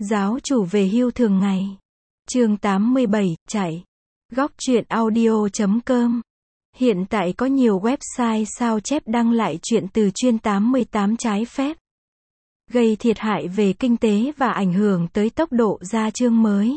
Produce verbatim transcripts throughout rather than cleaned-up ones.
Giáo chủ về hưu thường ngày. Chương tám mươi bảy, chạy. Góc truyện audio chấm com. Hiện tại có nhiều website sao chép đăng lại chuyện từ chuyên tám mươi tám trái phép, gây thiệt hại về kinh tế và ảnh hưởng tới tốc độ ra chương mới.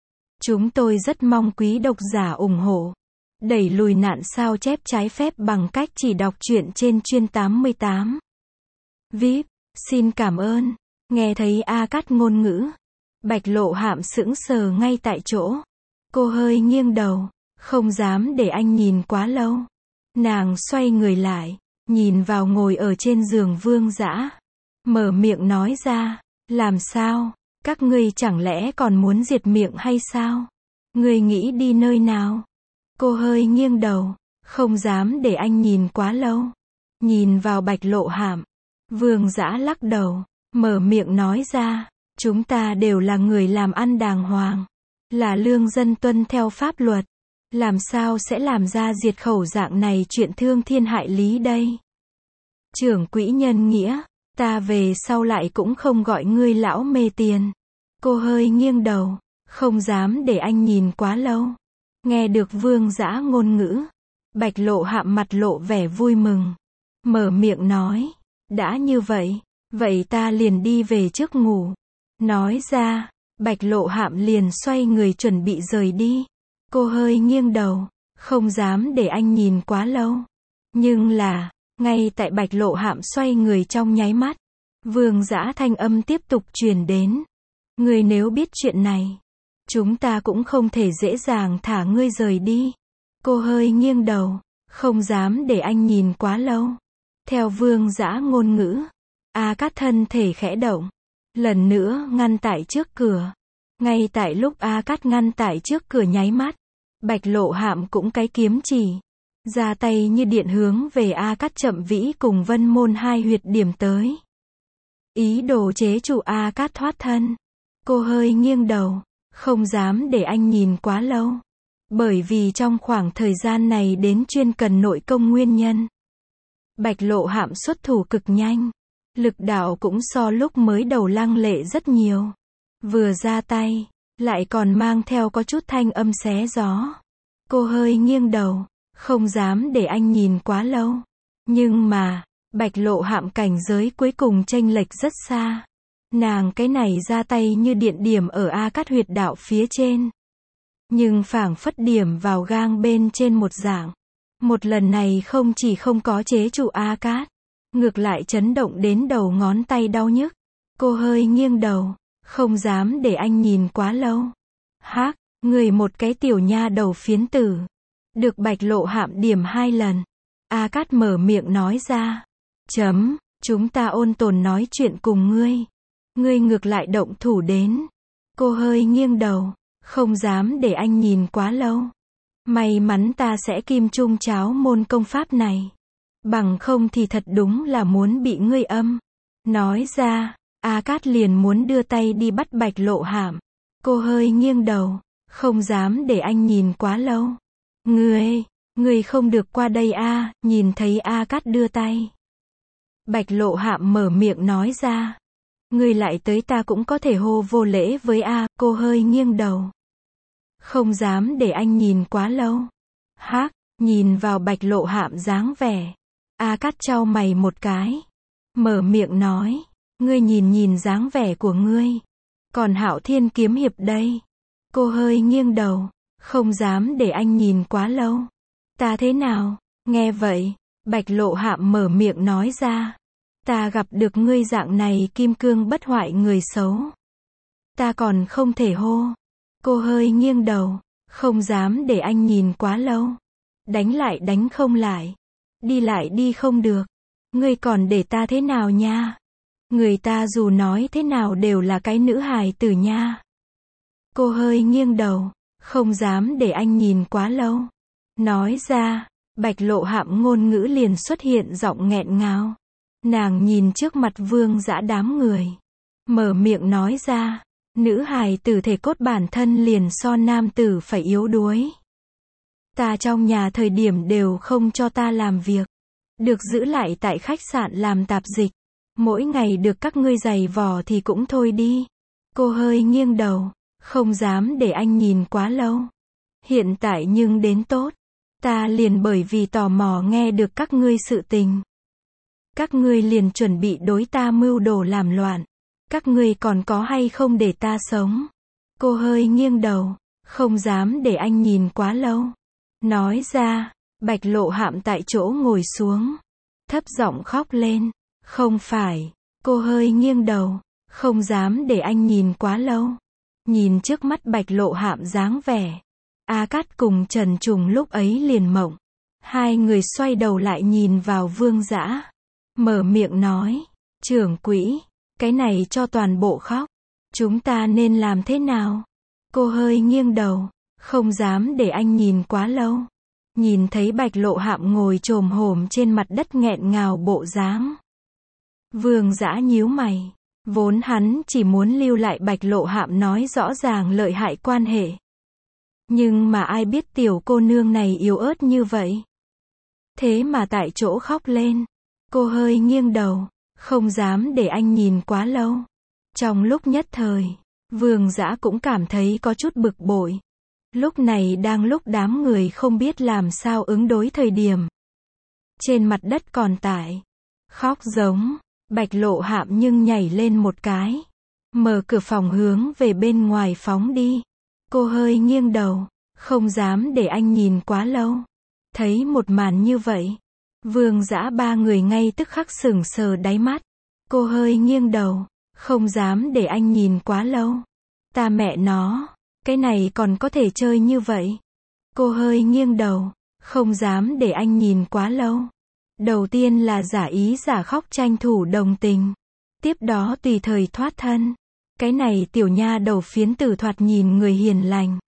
Chúng tôi rất mong quý độc giả ủng hộ, đẩy lùi nạn sao chép trái phép bằng cách chỉ đọc truyện trên chuyên tám mươi tám. vê i pê, xin cảm ơn. Nghe thấy A Cát ngôn ngữ, Bạch Lộ Hạm sững sờ ngay tại chỗ. Cô hơi nghiêng đầu, không dám để anh nhìn quá lâu. Nàng xoay người lại, nhìn vào ngồi ở trên giường Vương Dã, mở miệng nói ra, làm sao, các ngươi chẳng lẽ còn muốn diệt miệng hay sao? Ngươi nghĩ đi nơi nào? Cô hơi nghiêng đầu, không dám để anh nhìn quá lâu. Nhìn vào Bạch Lộ Hạm, Vương Dã lắc đầu, mở miệng nói ra, chúng ta đều là người làm ăn đàng hoàng, là lương dân tuân theo pháp luật, làm sao sẽ làm ra diệt khẩu dạng này chuyện thương thiên hại lý đây? Trưởng quỹ nhân nghĩa, ta về sau lại cũng không gọi ngươi lão mê tiền. Cô hơi nghiêng đầu, không dám để anh nhìn quá lâu. Nghe được Vương Dã ngôn ngữ, Bạch Lộ Hạm mặt lộ vẻ vui mừng, mở miệng nói, đã như vậy, vậy ta liền đi về trước ngủ. Nói ra, Bạch Lộ Hạm liền xoay người chuẩn bị rời đi. Cô hơi nghiêng đầu, không dám để anh nhìn quá lâu. Nhưng là, ngay tại Bạch Lộ Hạm xoay người trong nháy mắt, Vương Dã thanh âm tiếp tục truyền đến. Ngươi nếu biết chuyện này, chúng ta cũng không thể dễ dàng thả ngươi rời đi. Cô hơi nghiêng đầu, không dám để anh nhìn quá lâu. Theo Vương Dã ngôn ngữ, A Cát thân thể khẽ động, lần nữa ngăn tại trước cửa. Ngay tại lúc A Cát ngăn tại trước cửa nháy mắt, Bạch Lộ Hạm cũng cái kiếm chỉ, ra tay như điện hướng về A Cát Chậm Vĩ cùng Vân Môn hai huyệt điểm tới. Ý đồ chế trụ A Cát thoát thân. Cô hơi nghiêng đầu, không dám để anh nhìn quá lâu. Bởi vì trong khoảng thời gian này đến chuyên cần nội công nguyên nhân, Bạch Lộ Hạm xuất thủ cực nhanh, lực đạo cũng so lúc mới đầu lăng lệ rất nhiều. Vừa ra tay, lại còn mang theo có chút thanh âm xé gió. Cô hơi nghiêng đầu, không dám để anh nhìn quá lâu. Nhưng mà, Bạch Lộ Hạm cảnh giới cuối cùng chênh lệch rất xa. Nàng cái này ra tay như điện điểm ở A Cát huyệt đạo phía trên, nhưng phảng phất điểm vào gang bên trên một dạng. Một lần này không chỉ không có chế trụ A Cát, ngược lại chấn động đến đầu ngón tay đau nhức. Cô hơi nghiêng đầu, không dám để anh nhìn quá lâu. Hác, người một cái tiểu nha đầu phiến tử. Được Bạch Lộ Hạm điểm hai lần, A Cát mở miệng nói ra. Chấm, chúng ta ôn tồn nói chuyện cùng ngươi. Ngươi ngược lại động thủ đến. Cô hơi nghiêng đầu, không dám để anh nhìn quá lâu. May mắn ta sẽ kim trung cháo môn công pháp này. Bằng không thì thật đúng là muốn bị ngươi âm. Nói ra, A Cát liền muốn đưa tay đi bắt Bạch Lộ Hạm. Cô hơi nghiêng đầu, không dám để anh nhìn quá lâu. Ngươi, ngươi không được qua đây a. Nhìn thấy A Cát đưa tay, Bạch Lộ Hạm mở miệng nói ra. Ngươi lại tới ta cũng có thể hô vô lễ với A. Cô hơi nghiêng đầu, không dám để anh nhìn quá lâu. Hác, nhìn vào Bạch Lộ Hạm dáng vẻ, A Cát chau mày một cái, mở miệng nói, ngươi nhìn nhìn dáng vẻ của ngươi, còn Hạo Thiên kiếm hiệp đây. Cô hơi nghiêng đầu, không dám để anh nhìn quá lâu. Ta thế nào? Nghe vậy, Bạch Lộ Hạm mở miệng nói ra, ta gặp được ngươi dạng này kim cương bất hoại người xấu, ta còn không thể hô. Cô hơi nghiêng đầu, không dám để anh nhìn quá lâu. Đánh lại đánh không lại, đi lại đi không được. Ngươi còn để ta thế nào nha? Người ta dù nói thế nào đều là cái nữ hài tử nha. Cô hơi nghiêng đầu, không dám để anh nhìn quá lâu. Nói ra, Bạch Lộ Hạm ngôn ngữ liền xuất hiện giọng nghẹn ngào. Nàng nhìn trước mặt Vương Dã đám người, mở miệng nói ra, nữ hài tử thể cốt bản thân liền so nam tử phải yếu đuối. Ta trong nhà thời điểm đều không cho ta làm việc, được giữ lại tại khách sạn làm tạp dịch. Mỗi ngày được các ngươi giày vò thì cũng thôi đi. Cô hơi nghiêng đầu, không dám để anh nhìn quá lâu. Hiện tại nhưng đến tốt. Ta liền bởi vì tò mò nghe được các ngươi sự tình. Các ngươi liền chuẩn bị đối ta mưu đồ làm loạn. Các ngươi còn có hay không để ta sống? Cô hơi nghiêng đầu, không dám để anh nhìn quá lâu. Nói ra, Bạch Lộ Hạm tại chỗ ngồi xuống. Thấp giọng khóc lên. Không phải. Cô hơi nghiêng đầu, không dám để anh nhìn quá lâu. Nhìn trước mắt Bạch Lộ Hạm dáng vẻ. A Cát cùng Trần Trùng lúc ấy liền mộng. Hai người xoay đầu lại nhìn vào Vương Dã. Mở miệng nói. Trưởng quỹ, cái này cho toàn bộ khóc. Chúng ta nên làm thế nào? Cô hơi nghiêng đầu, không dám để anh nhìn quá lâu. Nhìn thấy Bạch Lộ Hạm ngồi chồm hổm trên mặt đất nghẹn ngào bộ dáng. Vương Dã nhíu mày. Vốn hắn chỉ muốn lưu lại Bạch Lộ Hạm nói rõ ràng lợi hại quan hệ. Nhưng mà ai biết tiểu cô nương này yếu ớt như vậy. Thế mà tại chỗ khóc lên. Cô hơi nghiêng đầu, không dám để anh nhìn quá lâu. Trong lúc nhất thời, Vương Dã cũng cảm thấy có chút bực bội. Lúc này đang lúc đám người không biết làm sao ứng đối thời điểm. Trên mặt đất còn tại. Khóc giống. Bạch Lộ Hạm nhưng nhảy lên một cái. Mở cửa phòng hướng về bên ngoài phóng đi. Cô hơi nghiêng đầu, không dám để anh nhìn quá lâu. Thấy một màn như vậy, Vương Dã ba người ngay tức khắc sững sờ đáy mắt. Cô hơi nghiêng đầu, không dám để anh nhìn quá lâu. Ta mẹ nó, cái này còn có thể chơi như vậy. Cô hơi nghiêng đầu, không dám để anh nhìn quá lâu. Đầu tiên là giả ý giả khóc tranh thủ đồng tình. Tiếp đó tùy thời thoát thân. Cái này tiểu nha đầu phiến tử thoạt nhìn người hiền lành.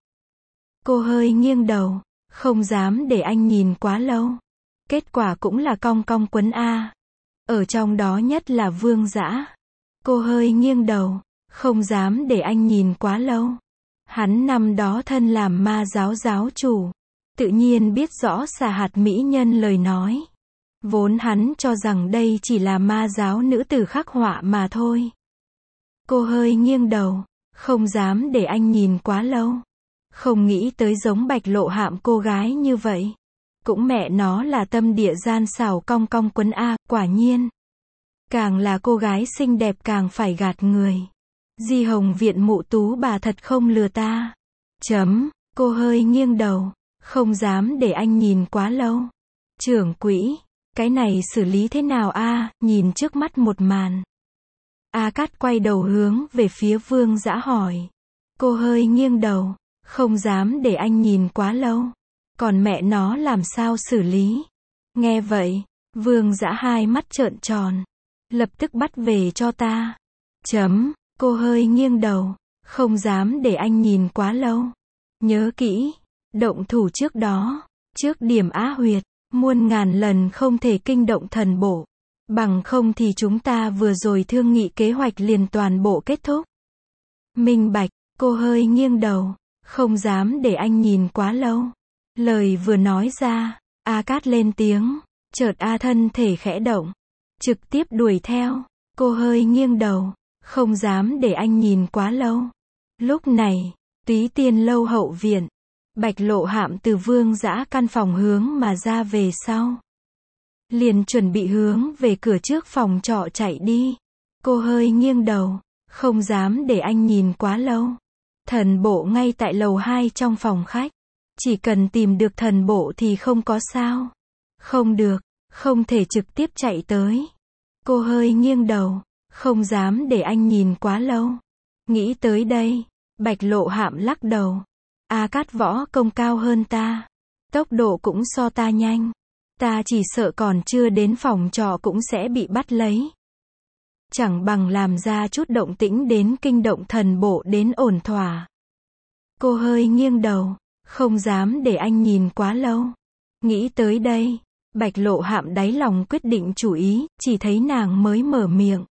Cô hơi nghiêng đầu, không dám để anh nhìn quá lâu. Kết quả cũng là cong cong quấn A. Ở trong đó nhất là Vương Dã. Cô hơi nghiêng đầu, không dám để anh nhìn quá lâu. Hắn năm đó thân làm ma giáo giáo chủ. Tự nhiên biết rõ xà hạt mỹ nhân lời nói. Vốn hắn cho rằng đây chỉ là ma giáo nữ tử khắc họa mà thôi. Cô hơi nghiêng đầu, không dám để anh nhìn quá lâu. Không nghĩ tới giống Bạch Lộ Hạm cô gái như vậy. Cũng mẹ nó là tâm địa gian xảo cong cong quấn A, quả nhiên. Càng là cô gái xinh đẹp càng phải gạt người. Di Hồng Viện mụ tú bà thật không lừa ta. Chấm, cô hơi nghiêng đầu, không dám để anh nhìn quá lâu. Trưởng quỹ, cái này xử lý thế nào a? Nhìn trước mắt một màn. A Cát quay đầu hướng về phía Vương Dã hỏi. Cô hơi nghiêng đầu, không dám để anh nhìn quá lâu. Còn mẹ nó làm sao xử lý? Nghe vậy, Vương Dã hai mắt trợn tròn. Lập tức bắt về cho ta. Chấm, cô hơi nghiêng đầu, không dám để anh nhìn quá lâu. Nhớ kỹ, động thủ trước đó, trước điểm á huyệt, muôn ngàn lần không thể kinh động thần bộ. Bằng không thì chúng ta vừa rồi thương nghị kế hoạch liền toàn bộ kết thúc. Minh bạch, cô hơi nghiêng đầu, không dám để anh nhìn quá lâu. Lời vừa nói ra, A Cát lên tiếng, chợt A thân thể khẽ động, trực tiếp đuổi theo. Cô hơi nghiêng đầu, không dám để anh nhìn quá lâu. Lúc này, Túy Tiên lâu hậu viện, Bạch Lộ Hạm từ Vương Dã căn phòng hướng mà ra về sau. Liền chuẩn bị hướng về cửa trước phòng trọ chạy đi. Cô hơi nghiêng đầu, không dám để anh nhìn quá lâu. Thần bộ ngay tại lầu hai trong phòng khách. Chỉ cần tìm được thần bộ thì không có sao. Không được, không thể trực tiếp chạy tới. Cô hơi nghiêng đầu, không dám để anh nhìn quá lâu. Nghĩ tới đây, Bạch Lộ Hạm lắc đầu. A Cát võ công cao hơn ta. Tốc độ cũng so ta nhanh. Ta chỉ sợ còn chưa đến phòng trọ cũng sẽ bị bắt lấy. Chẳng bằng làm ra chút động tĩnh đến kinh động thần bộ đến ổn thỏa. Cô hơi nghiêng đầu, không dám để anh nhìn quá lâu. Nghĩ tới đây, Bạch Lộ Hạm đáy lòng quyết định chủ ý, chỉ thấy nàng mới mở miệng.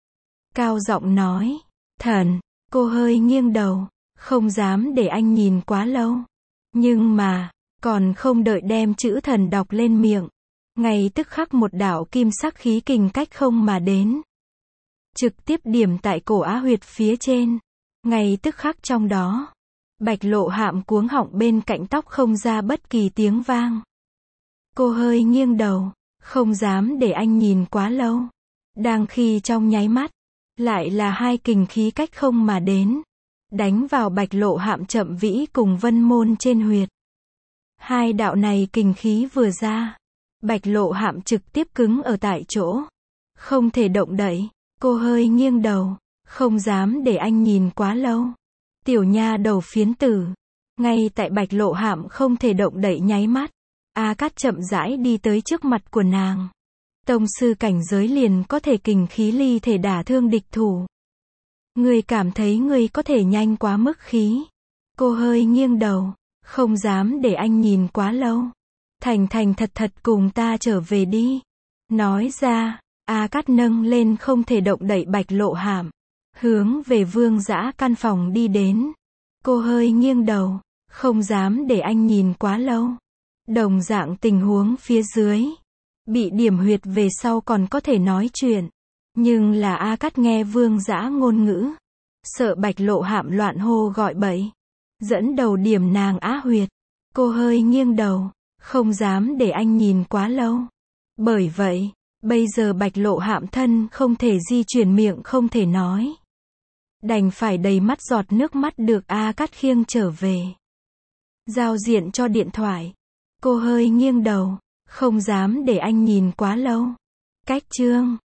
Cao giọng nói, thần, cô hơi nghiêng đầu, không dám để anh nhìn quá lâu. Nhưng mà, còn không đợi đem chữ thần đọc lên miệng. Ngay tức khắc một đạo kim sắc khí kình cách không mà đến. Trực tiếp điểm tại cổ á huyệt phía trên. Ngay tức khắc trong đó, Bạch Lộ Hạm cuống họng bên cạnh tóc không ra bất kỳ tiếng vang. Cô hơi nghiêng đầu, không dám để anh nhìn quá lâu. Đang khi trong nháy mắt, lại là hai kình khí cách không mà đến, đánh vào Bạch Lộ Hạm chậm vĩ cùng vân môn trên huyệt. Hai đạo này kình khí vừa ra, Bạch Lộ Hạm trực tiếp cứng ở tại chỗ, không thể động đậy. Cô hơi nghiêng đầu, không dám để anh nhìn quá lâu. Tiểu nha đầu phiến tử. Ngay tại Bạch Lộ Hạm không thể động đậy nháy mắt, A Cát chậm rãi đi tới trước mặt của nàng. Tông sư cảnh giới liền có thể kình khí ly thể đả thương địch thủ. Ngươi cảm thấy ngươi có thể nhanh quá mức khí. Cô hơi nghiêng đầu, không dám để anh nhìn quá lâu. Thành thành thật thật cùng ta trở về đi. Nói ra, A Cát nâng lên không thể động đậy Bạch Lộ Hạm, hướng về Vương Dã căn phòng đi đến. Cô hơi nghiêng đầu, không dám để anh nhìn quá lâu. Đồng dạng tình huống phía dưới, bị điểm huyệt về sau còn có thể nói chuyện, nhưng là A Cát nghe Vương Dã ngôn ngữ, sợ Bạch Lộ Hạm loạn hô gọi bậy, dẫn đầu điểm nàng á huyệt. Cô hơi nghiêng đầu, không dám để anh nhìn quá lâu. Bởi vậy, bây giờ Bạch Lộ Hạm thân không thể di chuyển, miệng không thể nói, đành phải đầy mắt giọt nước mắt được A Cát khiêng trở về. Giao diện cho điện thoại. Cô hơi nghiêng đầu, không dám để anh nhìn quá lâu. Cách chương